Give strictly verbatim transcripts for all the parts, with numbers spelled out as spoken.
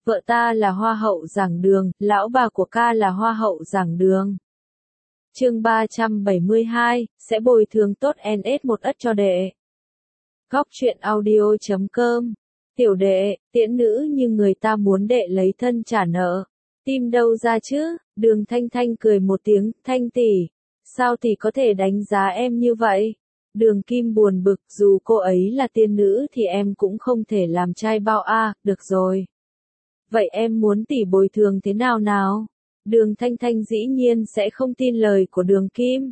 Vợ ta là hoa hậu giảng đường, lão bà của ca là hoa hậu giảng đường. Chương ba trăm bảy mươi hai, sẽ bồi thường tốt en ét một ất cho đệ. Góc truyện audio chấm com. Tiểu đệ, tiễn nữ như người ta muốn đệ lấy thân trả nợ. Tim đâu ra chứ? Đường Thanh Thanh cười một tiếng, Thanh tỷ, sao tỷ có thể đánh giá em như vậy? Đường Kim buồn bực, dù cô ấy là tiên nữ thì em cũng không thể làm trai bao a, à, được rồi. Vậy em muốn tỷ bồi thường thế nào nào? Đường Thanh Thanh dĩ nhiên sẽ không tin lời của Đường Kim.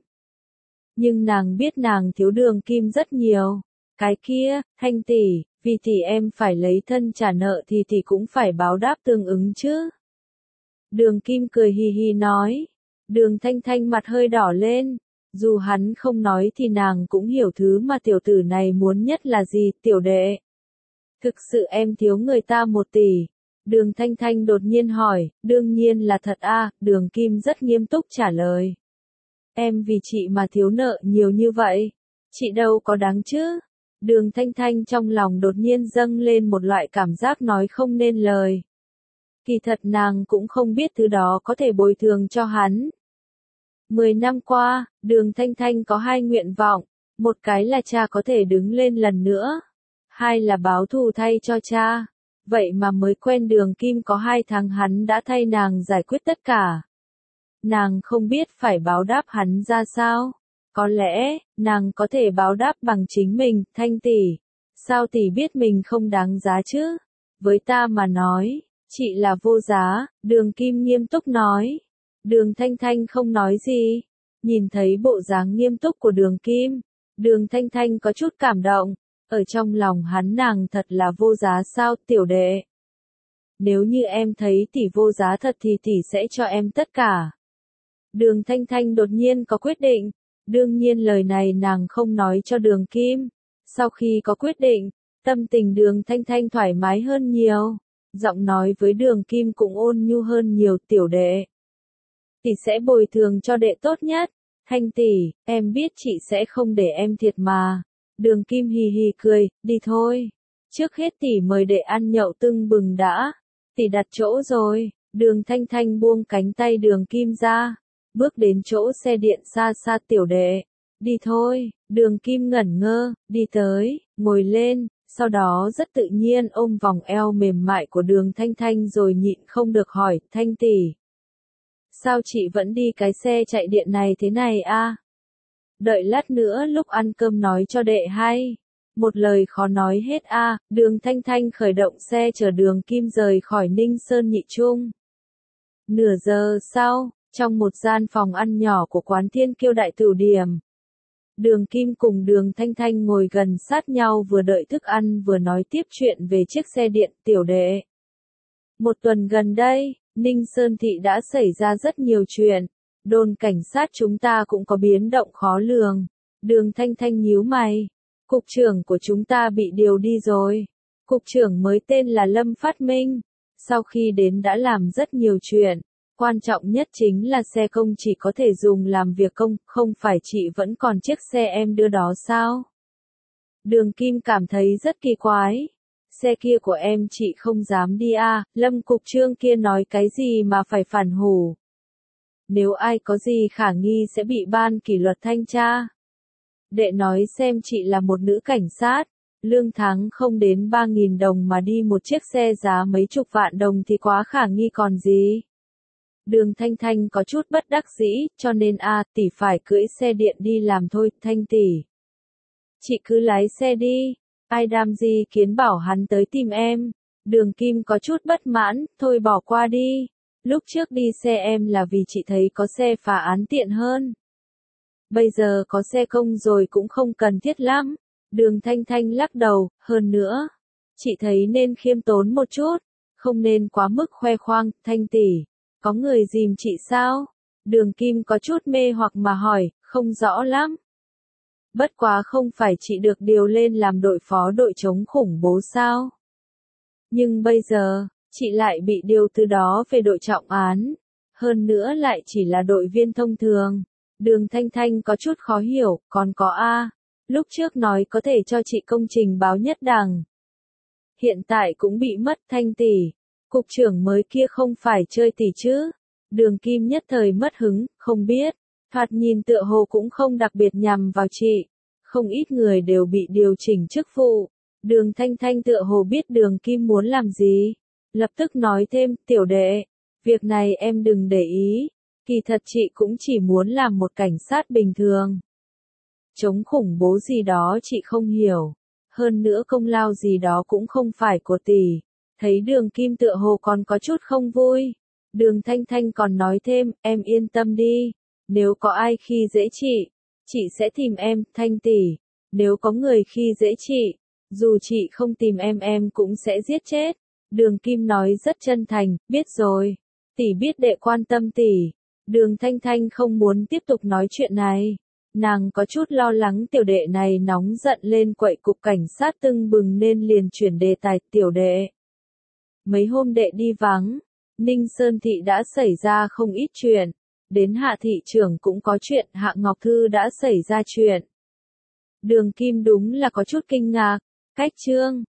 Nhưng nàng biết nàng thiếu Đường Kim rất nhiều. Cái kia, Thanh tỷ, vì tỷ em phải lấy thân trả nợ thì tỷ cũng phải báo đáp tương ứng chứ. Đường Kim cười hì hì nói. Đường Thanh Thanh mặt hơi đỏ lên. Dù hắn không nói thì nàng cũng hiểu thứ mà tiểu tử này muốn nhất là gì, tiểu đệ. Thực sự em thiếu người ta một tỷ. Đường Thanh Thanh đột nhiên hỏi, đương nhiên là thật a, à, Đường Kim rất nghiêm túc trả lời. Em vì chị mà thiếu nợ nhiều như vậy. Chị đâu có đáng chứ. Đường Thanh Thanh trong lòng đột nhiên dâng lên một loại cảm giác nói không nên lời. Kỳ thật nàng cũng không biết thứ đó có thể bồi thường cho hắn. Mười năm qua, Đường Thanh Thanh có hai nguyện vọng, một cái là cha có thể đứng lên lần nữa, hai là báo thù thay cho cha. Vậy mà mới quen Đường Kim có hai tháng hắn đã thay nàng giải quyết tất cả. Nàng không biết phải báo đáp hắn ra sao. Có lẽ, nàng có thể báo đáp bằng chính mình, Thanh tỷ. Sao tỷ biết mình không đáng giá chứ? Với ta mà nói, chị là vô giá, Đường Kim nghiêm túc nói. Đường Thanh Thanh không nói gì. Nhìn thấy bộ dáng nghiêm túc của Đường Kim, Đường Thanh Thanh có chút cảm động. Ở trong lòng hắn nàng thật là vô giá sao, tiểu đệ. Nếu như em thấy tỷ vô giá thật thì tỷ sẽ cho em tất cả. Đường Thanh Thanh đột nhiên có quyết định. Đương nhiên lời này nàng không nói cho Đường Kim. Sau khi có quyết định, tâm tình Đường Thanh Thanh thoải mái hơn nhiều. Giọng nói với Đường Kim cũng ôn nhu hơn nhiều, tiểu đệ. Tỷ sẽ bồi thường cho đệ tốt nhất. Thanh tỷ, em biết chị sẽ không để em thiệt mà. Đường Kim hì hì cười, đi thôi. Trước hết tỷ mời đệ ăn nhậu tưng bừng đã. Tỷ đặt chỗ rồi. Đường Thanh Thanh buông cánh tay Đường Kim ra. Bước đến chỗ xe điện xa xa, tiểu đệ. Đi thôi. Đường Kim ngẩn ngơ, đi tới, ngồi lên. Sau đó rất tự nhiên ôm vòng eo mềm mại của Đường Thanh Thanh rồi nhịn không được hỏi, Thanh tỷ. Sao chị vẫn đi cái xe chạy điện này thế này a? À? Đợi lát nữa lúc ăn cơm nói cho đệ hay. Một lời khó nói hết a. À, Đường Thanh Thanh khởi động xe chở Đường Kim rời khỏi Ninh Sơn Nhị Trung. Nửa giờ sau, trong một gian phòng ăn nhỏ của quán Thiên Kiêu Đại Tửu Điểm, Đường Kim cùng Đường Thanh Thanh ngồi gần sát nhau vừa đợi thức ăn vừa nói tiếp chuyện về chiếc xe điện, tiểu đệ. Một tuần gần đây, Ninh Sơn Thị đã xảy ra rất nhiều chuyện. Đồn cảnh sát chúng ta cũng có biến động khó lường. Đường Thanh Thanh nhíu mày. Cục trưởng của chúng ta bị điều đi rồi. Cục trưởng mới tên là Lâm Phát Minh. Sau khi đến đã làm rất nhiều chuyện. Quan trọng nhất chính là xe công chỉ có thể dùng làm việc công, không phải chị vẫn còn chiếc xe em đưa đó sao? Đường Kim cảm thấy rất kỳ quái. Xe kia của em chị không dám đi à, Lâm cục trưởng kia nói cái gì mà phải phản hủ. Nếu ai có gì khả nghi sẽ bị ban kỷ luật thanh tra. Đệ nói xem chị là một nữ cảnh sát, lương tháng không đến ba nghìn đồng mà đi một chiếc xe giá mấy chục vạn đồng thì quá khả nghi còn gì. Đường Thanh Thanh có chút bất đắc dĩ, cho nên a à, tỷ phải cưỡi xe điện đi làm thôi, Thanh tỷ. Chị cứ lái xe đi, ai đam gì kiến bảo hắn tới tìm em. Đường Kim có chút bất mãn, thôi bỏ qua đi. Lúc trước đi xe em là vì chị thấy có xe phá án tiện hơn. Bây giờ có xe công rồi cũng không cần thiết lắm. Đường Thanh Thanh lắc đầu, hơn nữa. Chị thấy nên khiêm tốn một chút, không nên quá mức khoe khoang, Thanh tỷ. Có người dìm chị sao? Đường Kim có chút mê hoặc mà hỏi, không rõ lắm. Bất quá không phải chị được điều lên làm đội phó đội chống khủng bố sao? Nhưng bây giờ, chị lại bị điều từ đó về đội trọng án. Hơn nữa lại chỉ là đội viên thông thường. Đường Thanh Thanh có chút khó hiểu, còn có A. Lúc trước nói có thể cho chị công trình báo nhất đẳng. Hiện tại cũng bị mất, Thanh tỷ. Cục trưởng mới kia không phải chơi tỷ chứ? Đường Kim nhất thời mất hứng, không biết. Thoạt nhìn tựa hồ cũng không đặc biệt nhằm vào chị. Không ít người đều bị điều chỉnh chức vụ. Đường Thanh Thanh tựa hồ biết Đường Kim muốn làm gì. Lập tức nói thêm, tiểu đệ, việc này em đừng để ý. Kỳ thật chị cũng chỉ muốn làm một cảnh sát bình thường. Chống khủng bố gì đó chị không hiểu. Hơn nữa công lao gì đó cũng không phải của tỷ. Thấy Đường Kim tựa hồ còn có chút không vui. Đường Thanh Thanh còn nói thêm, em yên tâm đi. Nếu có ai khi dễ chị, chị sẽ tìm em, Thanh tỷ. Nếu có người khi dễ chị, dù chị không tìm em em cũng sẽ giết chết. Đường Kim nói rất chân thành, biết rồi. Tỷ biết đệ quan tâm tỷ. Đường Thanh Thanh không muốn tiếp tục nói chuyện này. Nàng có chút lo lắng tiểu đệ này nóng giận lên quậy cục cảnh sát tưng bừng nên liền chuyển đề tài, tiểu đệ. Mấy hôm đệ đi vắng, Ninh Sơn Thị đã xảy ra không ít chuyện. Đến Hạ thị trưởng cũng có chuyện, Hạ Ngọc Thư đã xảy ra chuyện. Đường Kim đúng là có chút kinh ngạc. Cách chương